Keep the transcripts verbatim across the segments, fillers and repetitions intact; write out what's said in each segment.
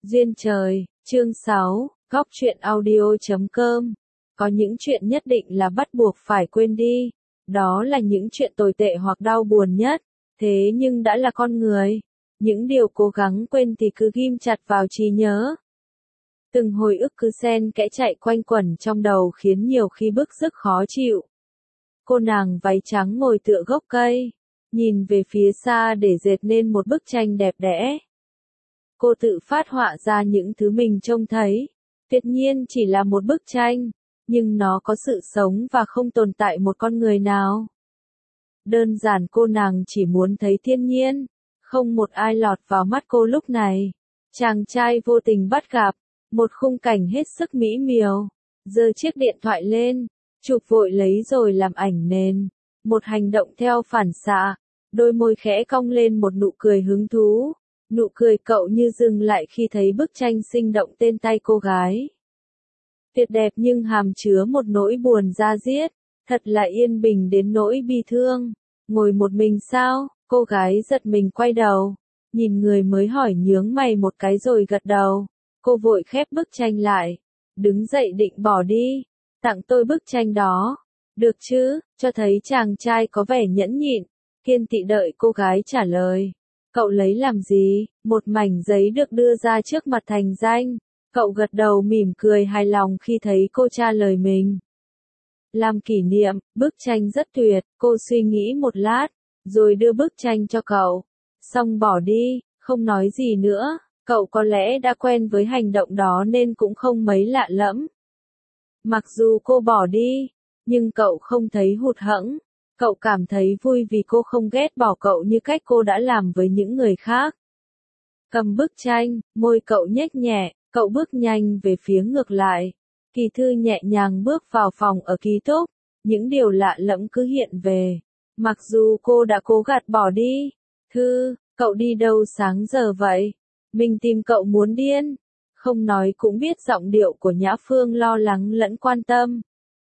Duyên trời, chương sáu, góc truyện audio chấm com. Có những chuyện nhất định là bắt buộc phải quên đi. Đó là những chuyện tồi tệ hoặc đau buồn nhất. Thế nhưng đã là con người. Những điều cố gắng quên thì cứ ghim chặt vào trí nhớ. Từng hồi ức cứ xen kẽ chạy quanh quẩn trong đầu khiến nhiều khi bức rứt khó chịu. Cô nàng váy trắng ngồi tựa gốc cây, nhìn về phía xa để dệt nên một bức tranh đẹp đẽ. Cô tự phát họa ra những thứ mình trông thấy. Tuyệt nhiên chỉ là một bức tranh, nhưng nó có sự sống và không tồn tại một con người nào. Đơn giản cô nàng chỉ muốn thấy thiên nhiên, không một ai lọt vào mắt cô lúc này. Chàng trai vô tình bắt gặp, một khung cảnh hết sức mỹ miều, giơ chiếc điện thoại lên, chụp vội lấy rồi làm ảnh nền. Một hành động theo phản xạ, đôi môi khẽ cong lên một nụ cười hứng thú. Nụ cười cậu như dừng lại khi thấy bức tranh sinh động tên tay cô gái. Tuyệt đẹp nhưng hàm chứa một nỗi buồn da diết, thật là yên bình đến nỗi bi thương. Ngồi một mình sao? Cô gái giật mình quay đầu, nhìn người mới hỏi nhướng mày một cái rồi gật đầu. Cô vội khép bức tranh lại, đứng dậy định bỏ đi. Tặng tôi bức tranh đó, được chứ? Cho thấy chàng trai có vẻ nhẫn nhịn, kiên tị đợi cô gái trả lời. Cậu lấy làm gì? Một mảnh giấy được đưa ra trước mặt thành danh. Cậu gật đầu mỉm cười hài lòng khi thấy cô trả lời mình. Làm kỷ niệm, bức tranh rất tuyệt, cô suy nghĩ một lát, rồi đưa bức tranh cho cậu. Xong bỏ đi, không nói gì nữa, cậu có lẽ đã quen với hành động đó nên cũng không mấy lạ lẫm. Mặc dù cô bỏ đi, nhưng cậu không thấy hụt hẫng. Cậu cảm thấy vui vì cô không ghét bỏ cậu như cách cô đã làm với những người khác. Cầm bức tranh, môi cậu nhếch nhẹ, cậu bước nhanh về phía ngược lại. Kỳ Thư nhẹ nhàng bước vào phòng ở ký túc, những điều lạ lẫm cứ hiện về. Mặc dù cô đã cố gạt bỏ đi. Thư, cậu đi đâu sáng giờ vậy? Mình tìm cậu muốn điên. Không nói cũng biết giọng điệu của Nhã Phương lo lắng lẫn quan tâm.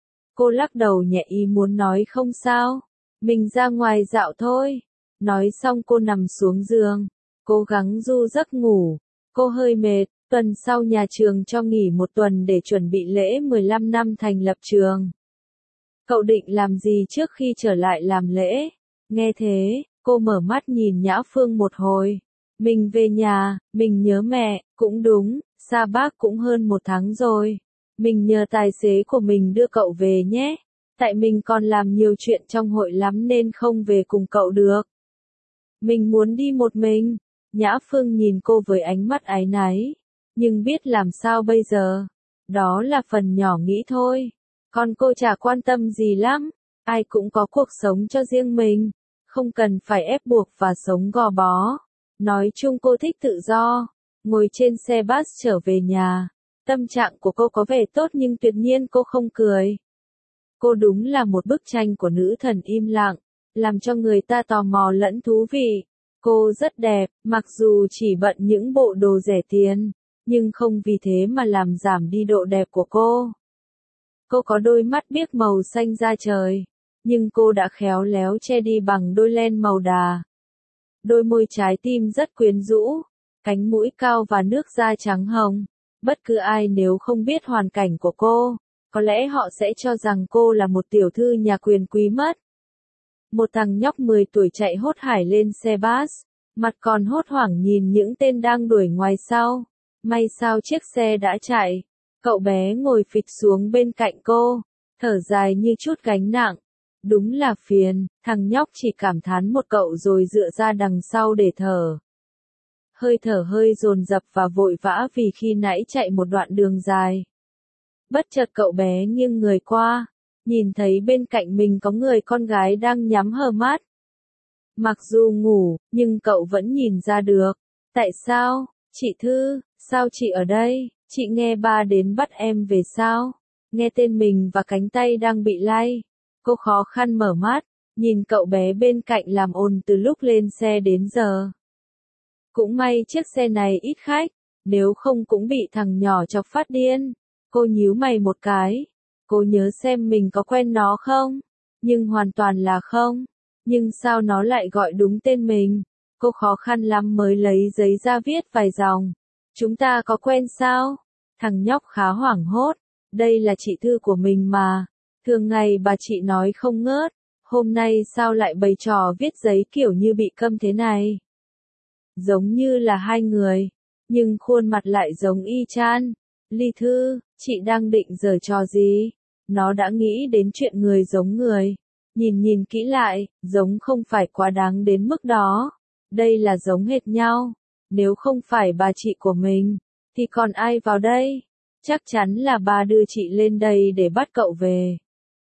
Cô lắc đầu nhẹ ý muốn nói không sao, mình ra ngoài dạo thôi. Nói xong cô nằm xuống giường, cố gắng du giấc ngủ. Cô hơi mệt, tuần sau nhà trường cho nghỉ một tuần để chuẩn bị lễ mười lăm năm thành lập trường. Cậu định làm gì trước khi trở lại làm lễ? Nghe thế, cô mở mắt nhìn Nhã Phương một hồi. Mình về nhà, mình nhớ mẹ, cũng đúng, xa bác cũng hơn một tháng rồi. Mình nhờ tài xế của mình đưa cậu về nhé. Tại mình còn làm nhiều chuyện trong hội lắm nên không về cùng cậu được. Mình muốn đi một mình. Nhã Phương nhìn cô với ánh mắt áy náy. Nhưng biết làm sao bây giờ? Đó là phần nhỏ nghĩ thôi. Còn cô chả quan tâm gì lắm. Ai cũng có cuộc sống cho riêng mình. Không cần phải ép buộc và sống gò bó. Nói chung cô thích tự do. Ngồi trên xe bus trở về nhà. Tâm trạng của cô có vẻ tốt nhưng tuyệt nhiên cô không cười. Cô đúng là một bức tranh của nữ thần im lặng, làm cho người ta tò mò lẫn thú vị. Cô rất đẹp, mặc dù chỉ bận những bộ đồ rẻ tiền, nhưng không vì thế mà làm giảm đi độ đẹp của cô. Cô có đôi mắt biếc màu xanh da trời, nhưng cô đã khéo léo che đi bằng đôi len màu đà. Đôi môi trái tim rất quyến rũ, cánh mũi cao và nước da trắng hồng. Bất cứ ai nếu không biết hoàn cảnh của cô, có lẽ họ sẽ cho rằng cô là một tiểu thư nhà quyền quý mất. Một thằng nhóc mười tuổi chạy hốt hải lên xe bus, mặt còn hốt hoảng nhìn những tên đang đuổi ngoài sau. May sao chiếc xe đã chạy, cậu bé ngồi phịch xuống bên cạnh cô, thở dài như chút gánh nặng. Đúng là phiền, thằng nhóc chỉ cảm thán một cậu rồi dựa ra đằng sau để thở. Hơi thở hơi dồn dập và vội vã vì khi nãy chạy một đoạn đường dài. Bất chợt cậu bé nghiêng người qua, nhìn thấy bên cạnh mình có người con gái đang nhắm hờ mắt. Mặc dù ngủ, nhưng cậu vẫn nhìn ra được. Tại sao? Chị Thư, sao chị ở đây? Chị nghe ba đến bắt em về sao? Nghe tên mình và cánh tay đang bị lay. Cô khó khăn mở mắt, nhìn cậu bé bên cạnh làm ồn từ lúc lên xe đến giờ. Cũng may chiếc xe này ít khách, nếu không cũng bị thằng nhỏ chọc phát điên. Cô nhíu mày một cái. Cô nhớ xem mình có quen nó không? Nhưng hoàn toàn là không. Nhưng sao nó lại gọi đúng tên mình? Cô khó khăn lắm mới lấy giấy ra viết vài dòng. Chúng ta có quen sao? Thằng nhóc khá hoảng hốt. Đây là chị Thư của mình mà. Thường ngày bà chị nói không ngớt. Hôm nay sao lại bày trò viết giấy kiểu như bị câm thế này? Giống như là hai người. Nhưng khuôn mặt lại giống y chang. Ly Thư, chị đang định giở trò gì? Nó đã nghĩ đến chuyện người giống người. Nhìn nhìn kỹ lại, giống không phải quá đáng đến mức đó. Đây là giống hệt nhau. Nếu không phải bà chị của mình, thì còn ai vào đây? Chắc chắn là bà đưa chị lên đây để bắt cậu về.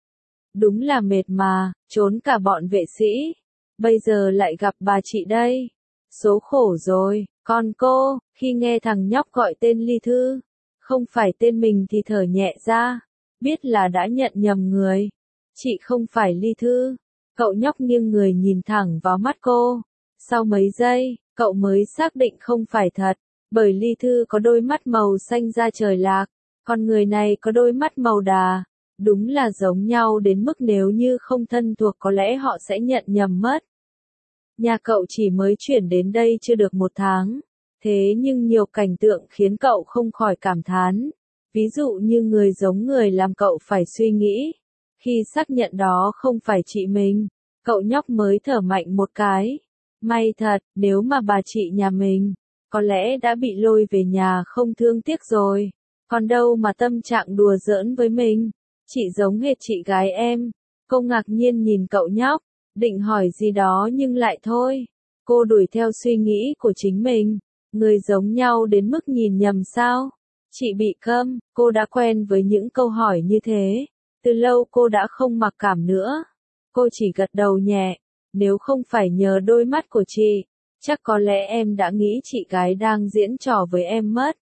Đúng là mệt mà, trốn cả bọn vệ sĩ. Bây giờ lại gặp bà chị đây. Số khổ rồi, còn cô, khi nghe thằng nhóc gọi tên Ly Thư, không phải tên mình thì thở nhẹ ra, biết là đã nhận nhầm người. Chị không phải Ly Thư. Cậu nhóc nghiêng người nhìn thẳng vào mắt cô. Sau mấy giây, cậu mới xác định không phải thật, bởi Ly Thư có đôi mắt màu xanh da trời lạc, còn người này có đôi mắt màu đà. Đúng là giống nhau đến mức nếu như không thân thuộc có lẽ họ sẽ nhận nhầm mất. Nhà cậu chỉ mới chuyển đến đây chưa được một tháng, thế nhưng nhiều cảnh tượng khiến cậu không khỏi cảm thán. Ví dụ như người giống người làm cậu phải suy nghĩ. Khi xác nhận đó không phải chị mình, cậu nhóc mới thở mạnh một cái. May thật, nếu mà bà chị nhà mình, có lẽ đã bị lôi về nhà không thương tiếc rồi. Còn đâu mà tâm trạng đùa giỡn với mình. Chị giống hệt chị gái em. Cô ngạc nhiên nhìn cậu nhóc, định hỏi gì đó nhưng lại thôi. Cô đuổi theo suy nghĩ của chính mình. Người giống nhau đến mức nhìn nhầm sao? Chị bị câm, cô đã quen với những câu hỏi như thế. Từ lâu cô đã không mặc cảm nữa. Cô chỉ gật đầu nhẹ. Nếu không phải nhờ đôi mắt của chị, chắc có lẽ em đã nghĩ chị gái đang diễn trò với em mất.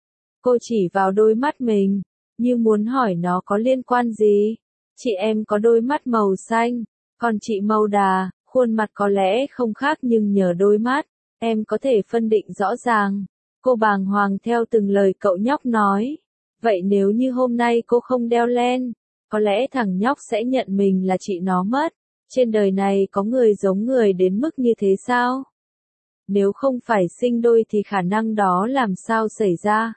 Cô chỉ vào đôi mắt mình, như muốn hỏi nó có liên quan gì. Chị em có đôi mắt màu xanh, còn chị màu đà, khuôn mặt có lẽ không khác nhưng nhờ đôi mắt, em có thể phân định rõ ràng. Cô bàng hoàng theo từng lời cậu nhóc nói. Vậy nếu như hôm nay cô không đeo len, có lẽ thằng nhóc sẽ nhận mình là chị nó mất. Trên đời này có người giống người đến mức như thế sao? Nếu không phải sinh đôi thì khả năng đó làm sao xảy ra?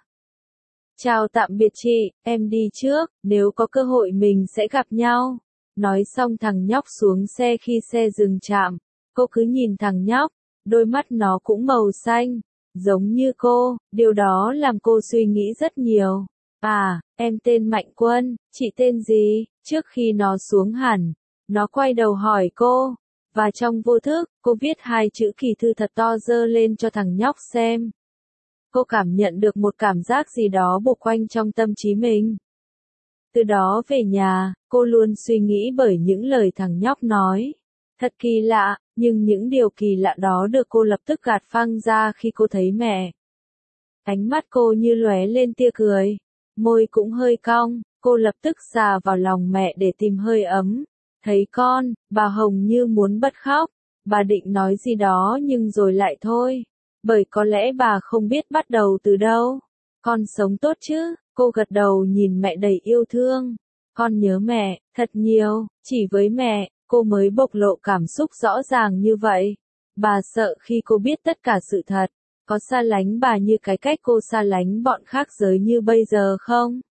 Chào tạm biệt chị, em đi trước, nếu có cơ hội mình sẽ gặp nhau. Nói xong thằng nhóc xuống xe khi xe dừng chạm. Cô cứ nhìn thằng nhóc, đôi mắt nó cũng màu xanh, giống như cô, điều đó làm cô suy nghĩ rất nhiều. À, em tên Mạnh Quân, chị tên gì? Trước khi nó xuống hẳn, nó quay đầu hỏi cô, và trong vô thức, cô viết hai chữ kỳ thư thật to dơ lên cho thằng nhóc xem. Cô cảm nhận được một cảm giác gì đó buộc quanh trong tâm trí mình. Từ đó về nhà, cô luôn suy nghĩ bởi những lời thằng nhóc nói. Thật kỳ lạ, nhưng những điều kỳ lạ đó được cô lập tức gạt phăng ra khi cô thấy mẹ. Ánh mắt cô như lóe lên tia cười, môi cũng hơi cong, cô lập tức xà vào lòng mẹ để tìm hơi ấm. Thấy con, bà Hồng như muốn bật khóc, bà định nói gì đó nhưng rồi lại thôi. Bởi có lẽ bà không biết bắt đầu từ đâu. Con sống tốt chứ? Cô gật đầu nhìn mẹ đầy yêu thương. Con nhớ mẹ, thật nhiều, chỉ với mẹ, cô mới bộc lộ cảm xúc rõ ràng như vậy. Bà sợ khi cô biết tất cả sự thật, có xa lánh bà như cái cách cô xa lánh bọn khác giới như bây giờ không?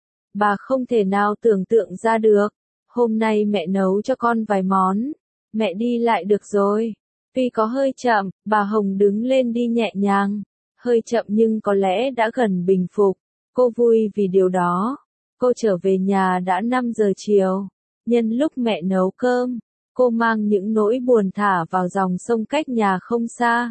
Bà không thể nào tưởng tượng ra được. Hôm nay mẹ nấu cho con vài món. Mẹ đi lại được rồi. Tuy có hơi chậm, bà Hồng đứng lên đi nhẹ nhàng. Hơi chậm nhưng có lẽ đã gần bình phục. Cô vui vì điều đó. Cô trở về nhà đã năm giờ chiều. Nhân lúc mẹ nấu cơm, cô mang những nỗi buồn thả vào dòng sông cách nhà không xa.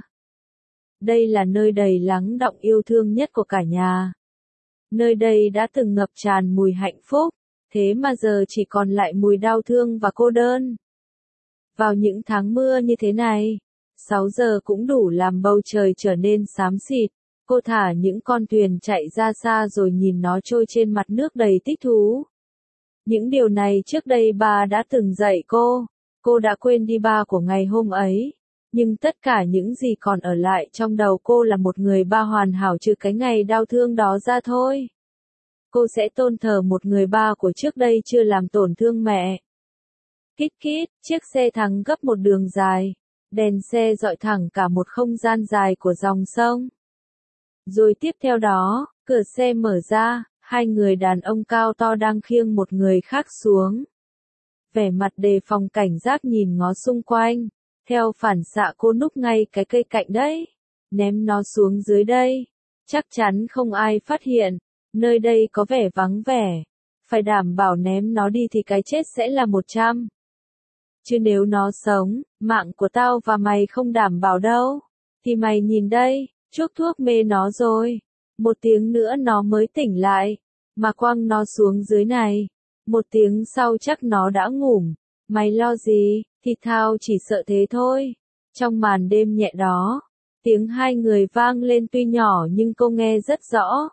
Đây là nơi đầy lắng đọng yêu thương nhất của cả nhà. Nơi đây đã từng ngập tràn mùi hạnh phúc, thế mà giờ chỉ còn lại mùi đau thương và cô đơn. Vào những tháng mưa như thế này, sáu giờ cũng đủ làm bầu trời trở nên xám xịt. Cô thả những con thuyền chạy ra xa rồi nhìn nó trôi trên mặt nước đầy thích thú. Những điều này trước đây bà đã từng dạy cô. Cô đã quên đi ba của ngày hôm ấy. Nhưng tất cả những gì còn ở lại trong đầu cô là một người ba hoàn hảo trừ cái ngày đau thương đó ra thôi. Cô sẽ tôn thờ một người ba của trước đây chưa làm tổn thương mẹ. Kít kít, chiếc xe thắng gấp một đường dài. Đèn xe dọi thẳng cả một không gian dài của dòng sông. Rồi tiếp theo đó, cửa xe mở ra, hai người đàn ông cao to đang khiêng một người khác xuống. Vẻ mặt đề phòng cảnh giác nhìn ngó xung quanh, theo phản xạ cô núp ngay cái cây cạnh đấy, ném nó xuống dưới đây. Chắc chắn không ai phát hiện, nơi đây có vẻ vắng vẻ, phải đảm bảo ném nó đi thì cái chết sẽ là một trăm. Chứ nếu nó sống, mạng của tao và mày không đảm bảo đâu. Thì mày nhìn đây, chuốc thuốc mê nó rồi. Một tiếng nữa nó mới tỉnh lại, mà quăng nó xuống dưới này. Một tiếng sau chắc nó đã ngủ. Mày lo gì, thì thao chỉ sợ thế thôi. Trong màn đêm nhẹ đó, tiếng hai người vang lên tuy nhỏ nhưng cô nghe rất rõ.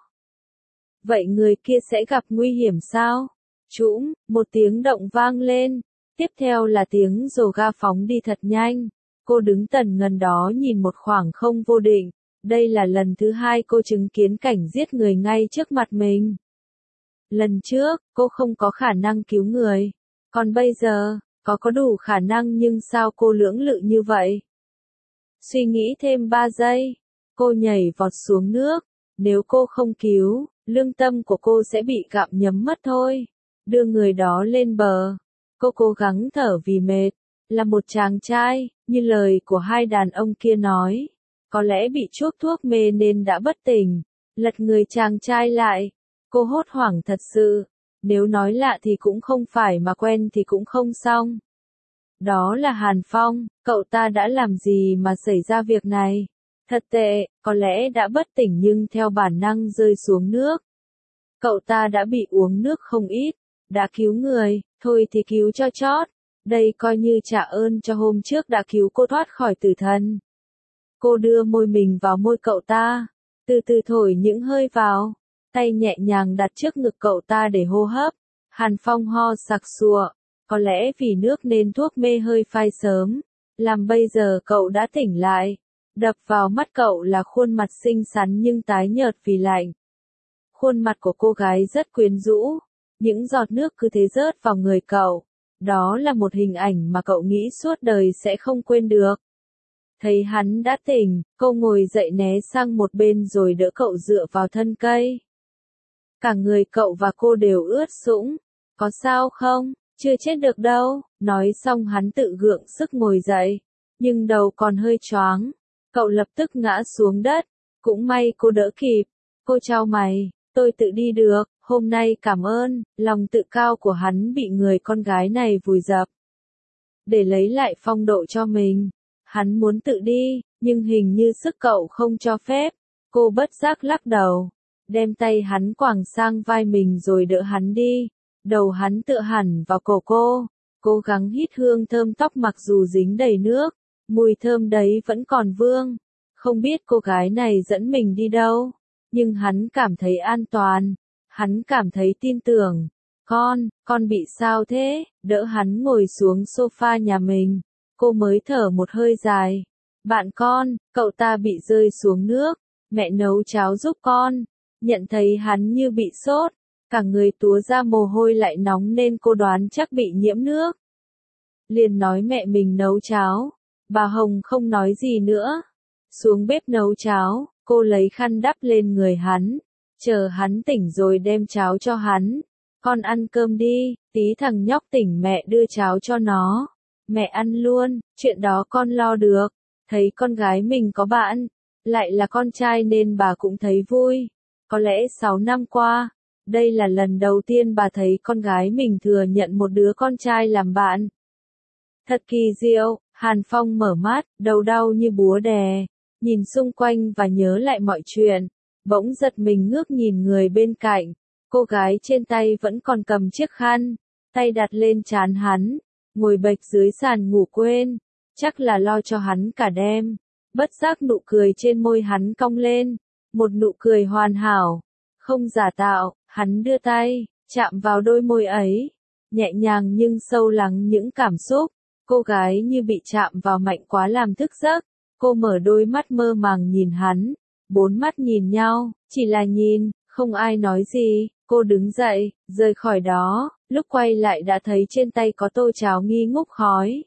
Vậy người kia sẽ gặp nguy hiểm sao? Trũm, một tiếng động vang lên. Tiếp theo là tiếng rồ ga phóng đi thật nhanh. Cô đứng tần ngần đó nhìn một khoảng không vô định. Đây là lần thứ hai cô chứng kiến cảnh giết người ngay trước mặt mình. Lần trước, cô không có khả năng cứu người. Còn bây giờ, có có đủ khả năng nhưng sao cô lưỡng lự như vậy? Suy nghĩ thêm ba giây, cô nhảy vọt xuống nước. Nếu cô không cứu, lương tâm của cô sẽ bị gặm nhấm mất thôi. Đưa người đó lên bờ. Cô cố gắng thở vì mệt. Là một chàng trai, như lời của hai đàn ông kia nói. Có lẽ bị chuốc thuốc mê nên đã bất tỉnh. Lật người chàng trai lại. Cô hốt hoảng thật sự. Nếu nói lạ thì cũng không phải mà quen thì cũng không xong. Đó là Hàn Phong, cậu ta đã làm gì mà xảy ra việc này? Thật tệ, có lẽ đã bất tỉnh nhưng theo bản năng rơi xuống nước. Cậu ta đã bị uống nước không ít, đã cứu người, thôi thì cứu cho chót. Đây coi như trả ơn cho hôm trước đã cứu cô thoát khỏi tử thần. Cô đưa môi mình vào môi cậu ta, từ từ thổi những hơi vào, tay nhẹ nhàng đặt trước ngực cậu ta để hô hấp. Hàn Phong ho sặc sụa, có lẽ vì nước nên thuốc mê hơi phai sớm, làm bây giờ cậu đã tỉnh lại. Đập vào mắt cậu là khuôn mặt xinh xắn nhưng tái nhợt vì lạnh. Khuôn mặt của cô gái rất quyến rũ, những giọt nước cứ thế rớt vào người cậu. Đó là một hình ảnh mà cậu nghĩ suốt đời sẽ không quên được. Thấy hắn đã tỉnh, cô ngồi dậy né sang một bên rồi đỡ cậu dựa vào thân cây. Cả người cậu và cô đều ướt sũng. Có sao không? Chưa chết được đâu. Nói xong hắn tự gượng sức ngồi dậy, nhưng đầu còn hơi choáng. Cậu lập tức ngã xuống đất. Cũng may cô đỡ kịp. Cô chau mày, tôi tự đi được, hôm nay cảm ơn. Lòng tự cao của hắn bị người con gái này vùi dập. Để lấy lại phong độ cho mình, hắn muốn tự đi, nhưng hình như sức cậu không cho phép. Cô bất giác lắc đầu, đem tay hắn quàng sang vai mình rồi đỡ hắn đi. Đầu hắn tựa hẳn vào cổ cô, cố gắng hít hương thơm tóc mặc dù dính đầy nước, mùi thơm đấy vẫn còn vương. Không biết cô gái này dẫn mình đi đâu, nhưng hắn cảm thấy an toàn, hắn cảm thấy tin tưởng. Con, con bị sao thế? Đỡ hắn ngồi xuống sofa nhà mình, cô mới thở một hơi dài. Bạn con, cậu ta bị rơi xuống nước, mẹ nấu cháo giúp con. Nhận thấy hắn như bị sốt, cả người túa ra mồ hôi lại nóng nên cô đoán chắc bị nhiễm nước. Liền nói mẹ mình nấu cháo, bà Hồng không nói gì nữa. Xuống bếp nấu cháo, cô lấy khăn đắp lên người hắn, chờ hắn tỉnh rồi đem cháo cho hắn. Con ăn cơm đi, tí thằng nhóc tỉnh mẹ đưa cháo cho nó. Mẹ ăn luôn, chuyện đó con lo được. Thấy con gái mình có bạn, lại là con trai nên bà cũng thấy vui. Có lẽ sáu năm qua, đây là lần đầu tiên bà thấy con gái mình thừa nhận một đứa con trai làm bạn. Thật kỳ diệu, Hàn Phong mở mắt, đầu đau như búa đè, nhìn xung quanh và nhớ lại mọi chuyện. Bỗng giật mình ngước nhìn người bên cạnh, cô gái trên tay vẫn còn cầm chiếc khăn, tay đặt lên trán hắn, ngồi bệt dưới sàn ngủ quên, chắc là lo cho hắn cả đêm. Bất giác nụ cười trên môi hắn cong lên, một nụ cười hoàn hảo, không giả tạo. Hắn đưa tay, chạm vào đôi môi ấy, nhẹ nhàng nhưng sâu lắng những cảm xúc. Cô gái như bị chạm vào mạnh quá làm thức giấc. Cô mở đôi mắt mơ màng nhìn hắn, bốn mắt nhìn nhau, chỉ là nhìn, không ai nói gì. Cô đứng dậy, rời khỏi đó, lúc quay lại đã thấy trên tay có tô cháo nghi ngút khói.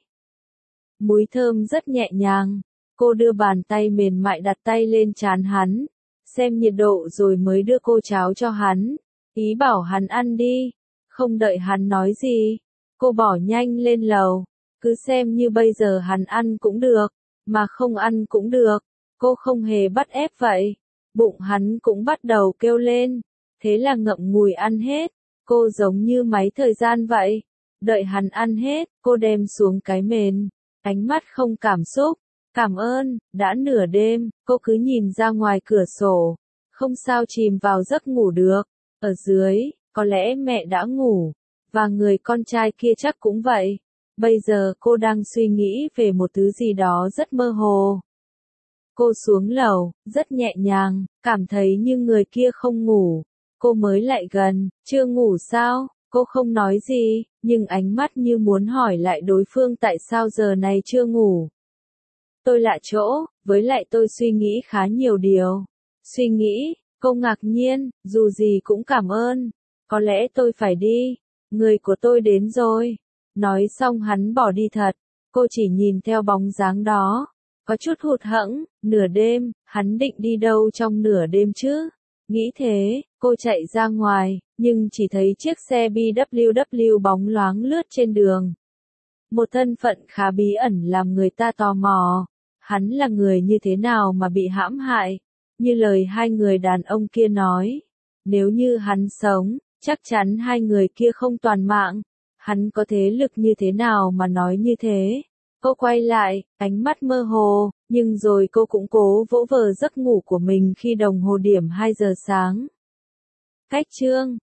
Mùi thơm rất nhẹ nhàng, cô đưa bàn tay mềm mại đặt tay lên trán hắn, xem nhiệt độ rồi mới đưa cô cháo cho hắn, ý bảo hắn ăn đi. Không đợi hắn nói gì, cô bỏ nhanh lên lầu, cứ xem như bây giờ hắn ăn cũng được, mà không ăn cũng được, cô không hề bắt ép vậy. Bụng hắn cũng bắt đầu kêu lên, thế là ngậm ngùi ăn hết, cô giống như máy thời gian vậy. Đợi hắn ăn hết, cô đem xuống cái mền, ánh mắt không cảm xúc. Cảm ơn, đã nửa đêm, cô cứ nhìn ra ngoài cửa sổ, không sao chìm vào giấc ngủ được. Ở dưới, có lẽ mẹ đã ngủ, và người con trai kia chắc cũng vậy. Bây giờ cô đang suy nghĩ về một thứ gì đó rất mơ hồ. Cô xuống lầu, rất nhẹ nhàng, cảm thấy như người kia không ngủ. Cô mới lại gần, chưa ngủ sao? Cô không nói gì, nhưng ánh mắt như muốn hỏi lại đối phương tại sao giờ này chưa ngủ. Tôi lạ chỗ, với lại tôi suy nghĩ khá nhiều điều. Suy nghĩ, cô ngạc nhiên, dù gì cũng cảm ơn. Có lẽ tôi phải đi, người của tôi đến rồi. Nói xong hắn bỏ đi thật, cô chỉ nhìn theo bóng dáng đó. Có chút hụt hẫng, nửa đêm, hắn định đi đâu trong nửa đêm chứ? Nghĩ thế, cô chạy ra ngoài, nhưng chỉ thấy chiếc xe bê vê kép bóng loáng lướt trên đường. Một thân phận khá bí ẩn làm người ta tò mò. Hắn là người như thế nào mà bị hãm hại? Như lời hai người đàn ông kia nói. Nếu như hắn sống, chắc chắn hai người kia không toàn mạng. Hắn có thế lực như thế nào mà nói như thế? Cô quay lại, ánh mắt mơ hồ, nhưng rồi cô cũng cố vỗ vờ giấc ngủ của mình khi đồng hồ điểm hai giờ sáng. Cách chương